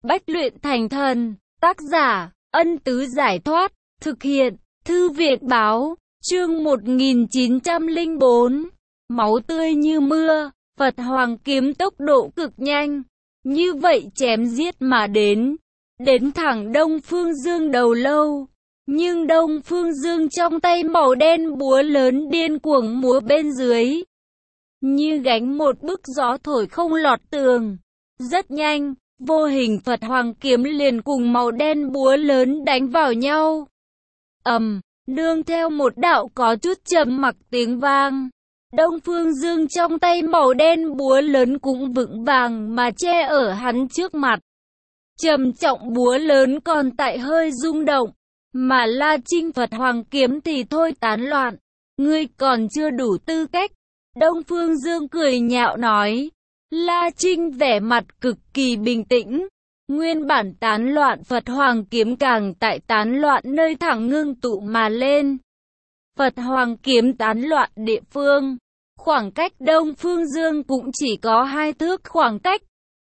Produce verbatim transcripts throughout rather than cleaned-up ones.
Bách luyện thành thần. Tác giả, Ân Tứ Giải Thoát. Thực hiện, Thư viện Báo. Chương một nghìn chín trăm lẻ bốn. Máu tươi như mưa. Phật Hoàng kiếm tốc độ cực nhanh. Như vậy chém giết mà đến. Đến thẳng Đông Phương Dương đầu lâu. Nhưng Đông Phương Dương trong tay màu đen búa lớn điên cuồng múa bên dưới. Như gánh một bức gió thổi không lọt tường. Rất nhanh, vô hình Phật Hoàng kiếm liền cùng màu đen búa lớn đánh vào nhau. Ầm, nương theo một đạo có chút trầm mặc tiếng vang. Đông Phương Dương trong tay màu đen búa lớn cũng vững vàng mà che ở hắn trước mặt. Trầm trọng búa lớn còn tại hơi rung động, mà La Trinh Phật Hoàng kiếm thì thôi tán loạn. Ngươi còn chưa đủ tư cách. Đông Phương Dương cười nhạo nói. La Trinh vẻ mặt cực kỳ bình tĩnh. Nguyên bản tán loạn Phật Hoàng kiếm càng tại tán loạn nơi thẳng ngưng tụ mà lên. Phật Hoàng kiếm tán loạn địa phương, khoảng cách Đông Phương Dương cũng chỉ có hai thước khoảng cách.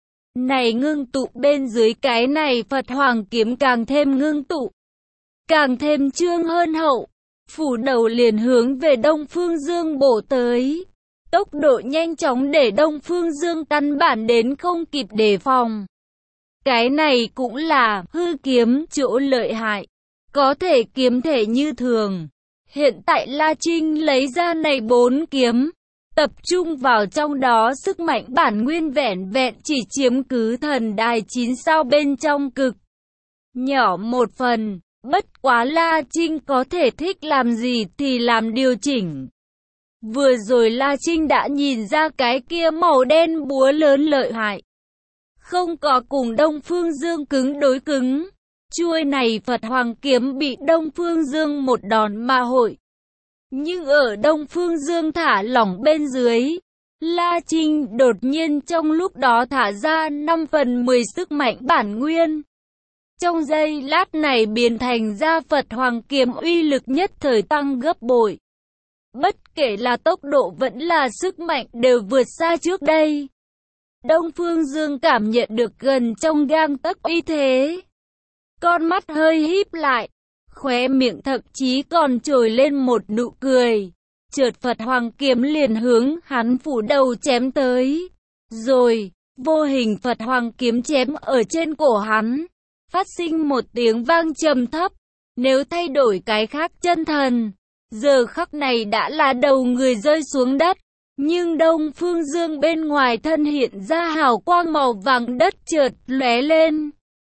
Này ngưng tụ bên dưới cái này Phật Hoàng kiếm càng thêm ngưng tụ, càng thêm trương hơn hậu, phủ đầu liền hướng về Đông Phương Dương bổ tới. Tốc độ nhanh chóng để Đông Phương Dương căn bản đến không kịp đề phòng. Cái này cũng là hư kiếm chỗ lợi hại, có thể kiếm thể như thường. Hiện tại La Trinh lấy ra này bốn kiếm, tập trung vào trong đó sức mạnh bản nguyên vẻn vẹn chỉ chiếm cứ thần đài chín sao bên trong cực nhỏ một phần. Bất quá La Trinh có thể thích làm gì thì làm điều chỉnh. Vừa rồi La Trinh đã nhìn ra cái kia màu đen búa lớn lợi hại, không có cùng Đông Phương Dương cứng đối cứng. Chuôi này Phật Hoàng kiếm bị Đông Phương Dương một đòn mà hội. Nhưng ở Đông Phương Dương thả lỏng bên dưới, La Trinh đột nhiên trong lúc đó thả ra năm phần mười sức mạnh bản nguyên. Trong giây lát này biến thành ra Phật Hoàng kiếm uy lực nhất thời tăng gấp bội. Bất kể là tốc độ vẫn là sức mạnh đều vượt xa trước đây. Đông Phương Dương cảm nhận được gần trong gang tấc uy thế. Con mắt hơi híp lại, khóe miệng thậm chí còn trồi lên một nụ cười. Chợt Phật Hoàng kiếm liền hướng hắn phủ đầu chém tới. Rồi, vô hình Phật Hoàng kiếm chém ở trên cổ hắn, phát sinh một tiếng vang trầm thấp. Nếu thay đổi cái khác chân thần, giờ khắc này đã là đầu người rơi xuống đất. Nhưng Đông Phương Dương bên ngoài thân hiện ra hào quang màu vàng đất chợt lóe lên,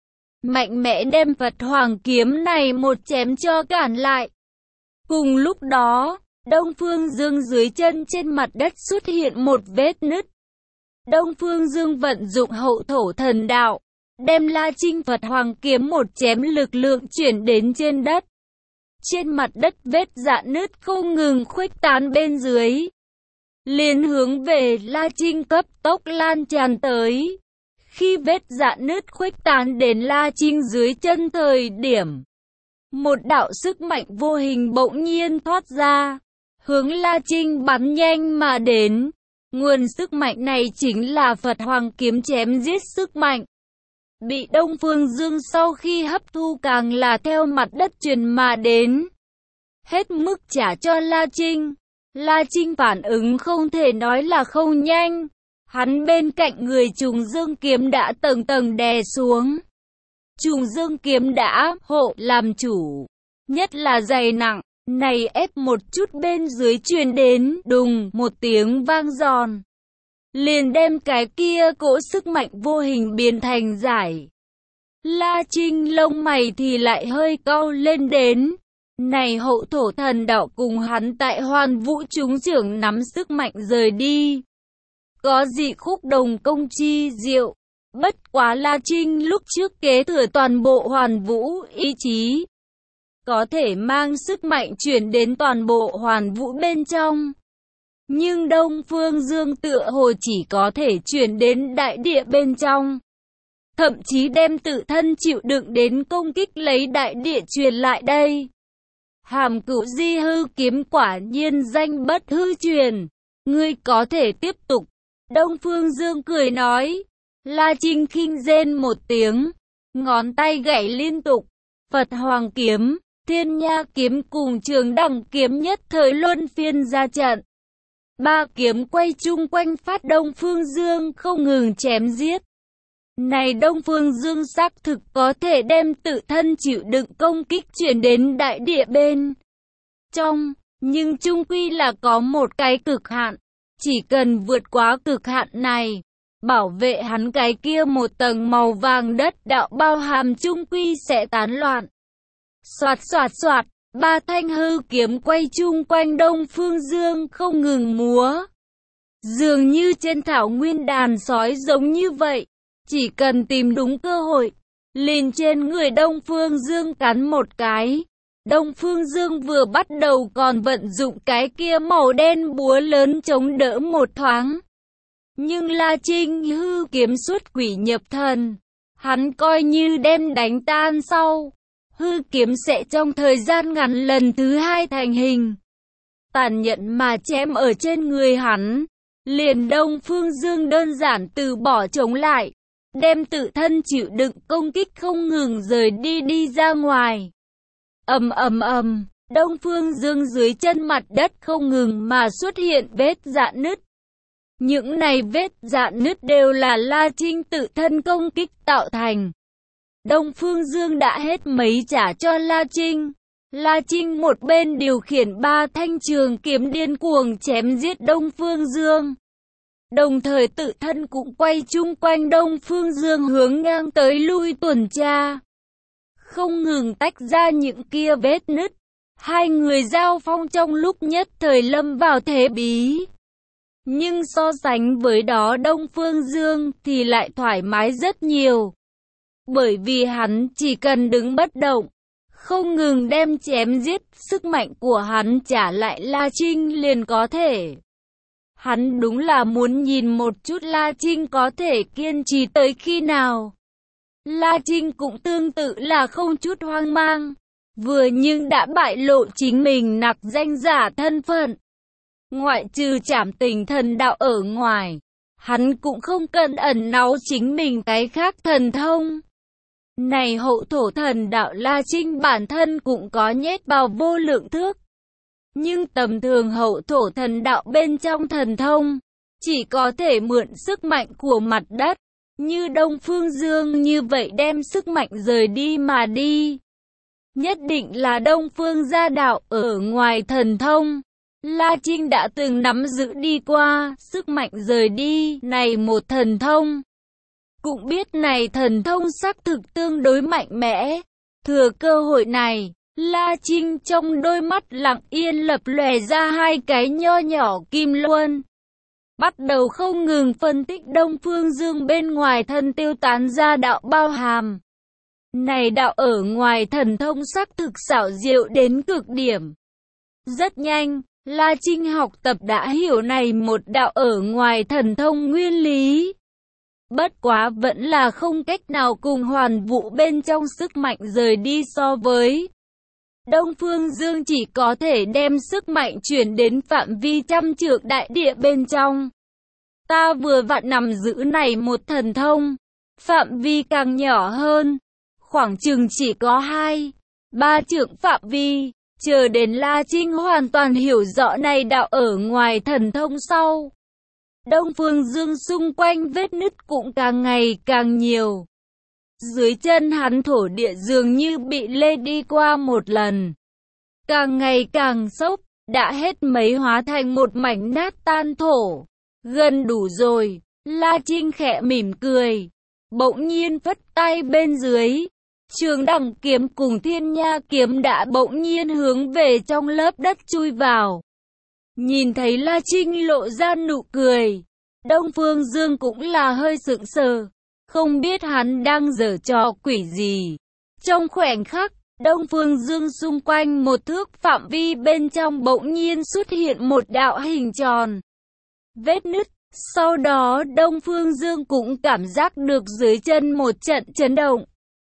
mạnh mẽ đem Phật Hoàng kiếm này một chém cho cản lại. Cùng lúc đó, Đông Phương Dương dưới chân trên mặt đất xuất hiện một vết nứt. Đông Phương Dương vận dụng hậu thổ thần đạo, đem La Trinh Phật Hoàng kiếm một chém lực lượng chuyển đến trên đất. Trên mặt đất vết rạn nứt không ngừng khuếch tán bên dưới, liền hướng về La Trinh cấp tốc lan tràn tới. Khi vết rạn nứt khuếch tán đến La Trinh dưới chân thời điểm, một đạo sức mạnh vô hình bỗng nhiên thoát ra, hướng La Trinh bắn nhanh mà đến. Nguồn sức mạnh này chính là Phật Hoàng kiếm chém giết sức mạnh. Bị Đông Phương Dương sau khi hấp thu càng là theo mặt đất truyền mà đến, hết mức trả cho La Trinh. La Trinh phản ứng không thể nói là không nhanh. Hắn bên cạnh người Trùng Dương kiếm đã tầng tầng đè xuống. Trùng Dương kiếm đã hộ làm chủ, nhất là dày nặng, này ép một chút bên dưới truyền đến đùng một tiếng vang giòn, liền đem cái kia cỗ sức mạnh vô hình biến thành giải. La Trinh lông mày thì lại hơi cau lên đến. Này hậu thổ thần đạo cùng hắn tại Hoàn Vũ chúng trưởng nắm sức mạnh rời đi, có dị khúc đồng công chi diệu. Bất quá La Trinh lúc trước kế thừa toàn bộ Hoàn Vũ ý chí, có thể mang sức mạnh chuyển đến toàn bộ Hoàn Vũ bên trong. Nhưng Đông Phương Dương tựa hồ chỉ có thể chuyển đến đại địa bên trong, thậm chí đem tự thân chịu đựng đến công kích lấy đại địa truyền lại đây. Hàm Cửu Di hư kiếm quả nhiên danh bất hư truyền, ngươi có thể tiếp tục. Đông Phương Dương cười nói. La Trinh khinh rên một tiếng, ngón tay gảy liên tục. Phật Hoàng kiếm, Thiên Nha kiếm cùng Trường Đẳng kiếm nhất thời luân phiên ra trận. Ba kiếm quay chung quanh phát Đông Phương Dương không ngừng chém giết. Này Đông Phương Dương xác thực có thể đem tự thân chịu đựng công kích chuyển đến đại địa bên trong, nhưng chung quy là có một cái cực hạn. Chỉ cần vượt qua cực hạn này, bảo vệ hắn cái kia một tầng màu vàng đất đạo bao hàm chung quy sẽ tán loạn. Soạt soạt soạt, ba thanh hư kiếm quay chung quanh Đông Phương Dương không ngừng múa. Dường như trên thảo nguyên đàn sói giống như vậy, chỉ cần tìm đúng cơ hội, liền trên người Đông Phương Dương cắn một cái. Đông Phương Dương vừa bắt đầu còn vận dụng cái kia màu đen búa lớn chống đỡ một thoáng. Nhưng La Trinh hư kiếm xuất quỷ nhập thần, hắn coi như đem đánh tan sau, hư kiếm sẽ trong thời gian ngắn lần thứ hai thành hình. Tàn nhẫn mà chém ở trên người hắn, liền Đông Phương Dương đơn giản từ bỏ chống lại, đem tự thân chịu đựng công kích không ngừng rời đi đi ra ngoài. Ầm ầm ầm, Đông Phương Dương dưới chân mặt đất không ngừng mà xuất hiện vết rạn nứt. Những này vết rạn nứt đều là La Trinh tự thân công kích tạo thành. Đông Phương Dương đã hết mấy trả cho La Trinh. La Trinh một bên điều khiển ba thanh trường kiếm điên cuồng chém giết Đông Phương Dương, đồng thời tự thân cũng quay chung quanh Đông Phương Dương hướng ngang tới lui tuần tra, không ngừng tách ra những kia vết nứt. Hai người giao phong trong lúc nhất thời lâm vào thế bí. Nhưng so sánh với đó Đông Phương Dương thì lại thoải mái rất nhiều. Bởi vì hắn chỉ cần đứng bất động, không ngừng đem chém giết, sức mạnh của hắn trả lại La Trinh liền có thể. Hắn đúng là muốn nhìn một chút La Trinh có thể kiên trì tới khi nào. La Trinh cũng tương tự là không chút hoang mang, vừa nhưng đã bại lộ chính mình nặc danh giả thân phận. Ngoại trừ Trảm Tình thần đạo ở ngoài, hắn cũng không cần ẩn náu chính mình cái khác thần thông. Này hậu thổ thần đạo La Trinh bản thân cũng có nhét vào vô lượng thước. Nhưng tầm thường hậu thổ thần đạo bên trong thần thông, chỉ có thể mượn sức mạnh của mặt đất. Như Đông Phương Dương như vậy đem sức mạnh rời đi mà đi. Nhất định là Đông Phương gia đạo ở ngoài thần thông. La Trinh đã từng nắm giữ đi qua sức mạnh rời đi này một thần thông. Cũng biết này thần thông xác thực tương đối mạnh mẽ. Thừa cơ hội này, La Trinh trong đôi mắt lặng yên lập lòe ra hai cái nho nhỏ kim luân. Bắt đầu không ngừng phân tích Đông Phương Dương bên ngoài thân tiêu tán ra đạo bao hàm. Này đạo ở ngoài thần thông xác thực xảo diệu đến cực điểm. Rất nhanh, La Trinh học tập đã hiểu này một đạo ở ngoài thần thông nguyên lý. Bất quá vẫn là không cách nào cùng hoàn vũ bên trong sức mạnh rời đi so với. Đông Phương Dương chỉ có thể đem sức mạnh chuyển đến phạm vi trăm trượng đại địa bên trong. Ta vừa vặn nằm giữ này một thần thông, phạm vi càng nhỏ hơn, khoảng chừng chỉ có hai, ba trượng phạm vi. Chờ đến La Trinh hoàn toàn hiểu rõ này đạo ở ngoài thần thông sau, Đông Phương Dương xung quanh vết nứt cũng càng ngày càng nhiều. Dưới chân hắn thổ địa dường như bị lê đi qua một lần, càng ngày càng xốc, đã hết mấy hóa thành một mảnh nát tan thổ. Gần đủ rồi, La Trinh khẽ mỉm cười, bỗng nhiên phất tay bên dưới. Trường Đẳng kiếm cùng Thiên Nha kiếm đã bỗng nhiên hướng về trong lớp đất chui vào. Nhìn thấy La Trinh lộ ra nụ cười, Đông Phương Dương cũng là hơi sững sờ, không biết hắn đang giở trò quỷ gì. Trong khoảnh khắc, Đông Phương Dương xung quanh một thước phạm vi bên trong bỗng nhiên xuất hiện một đạo hình tròn, vết nứt. Sau đó Đông Phương Dương cũng cảm giác được dưới chân một trận chấn động.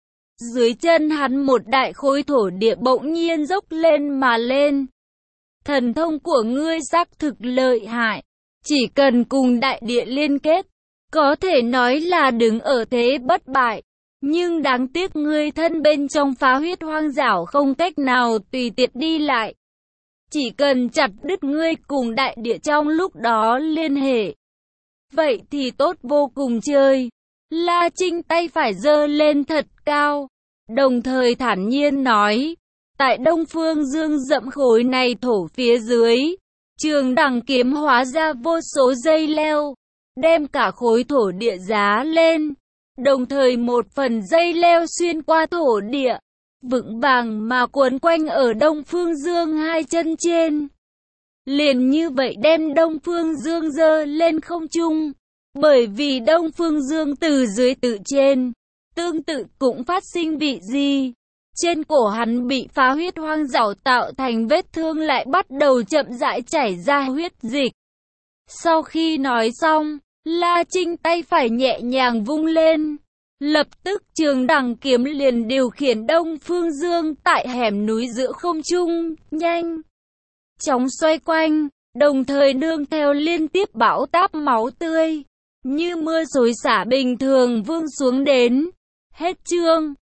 Dưới chân hắn một đại khối thổ địa bỗng nhiên dốc lên mà lên. Thần thông của ngươi xác thực lợi hại, chỉ cần cùng đại địa liên kết, có thể nói là đứng ở thế bất bại. Nhưng đáng tiếc người thân bên trong phá huyết hoang dảo không cách nào tùy tiện đi lại. Chỉ cần chặt đứt ngươi cùng đại địa trong lúc đó liên hệ. Vậy thì tốt vô cùng chơi. La Trinh tay phải giơ lên thật cao, đồng thời thản nhiên nói, tại Đông Phương Dương rậm khối này thổ phía dưới, Trường Đằng kiếm hóa ra vô số dây leo, đem cả khối thổ địa giá lên, đồng thời một phần dây leo xuyên qua thổ địa, vững vàng mà quấn quanh ở Đông Phương Dương hai chân trên. Liền như vậy đem Đông Phương Dương giơ lên không trung. Bởi vì Đông Phương Dương từ dưới tự trên, tương tự cũng phát sinh vị gì. Trên cổ hắn bị phá huyết hoang dảo tạo thành vết thương lại bắt đầu chậm rãi chảy ra huyết dịch. Sau khi nói xong, La Trinh tay phải nhẹ nhàng vung lên. Lập tức Trường Đằng kiếm liền điều khiển Đông Phương Dương tại hẻm núi giữa không trung, nhanh chóng xoay quanh, đồng thời nương theo liên tiếp bão táp máu tươi, như mưa xối xả bình thường vương xuống đến. Hết chương.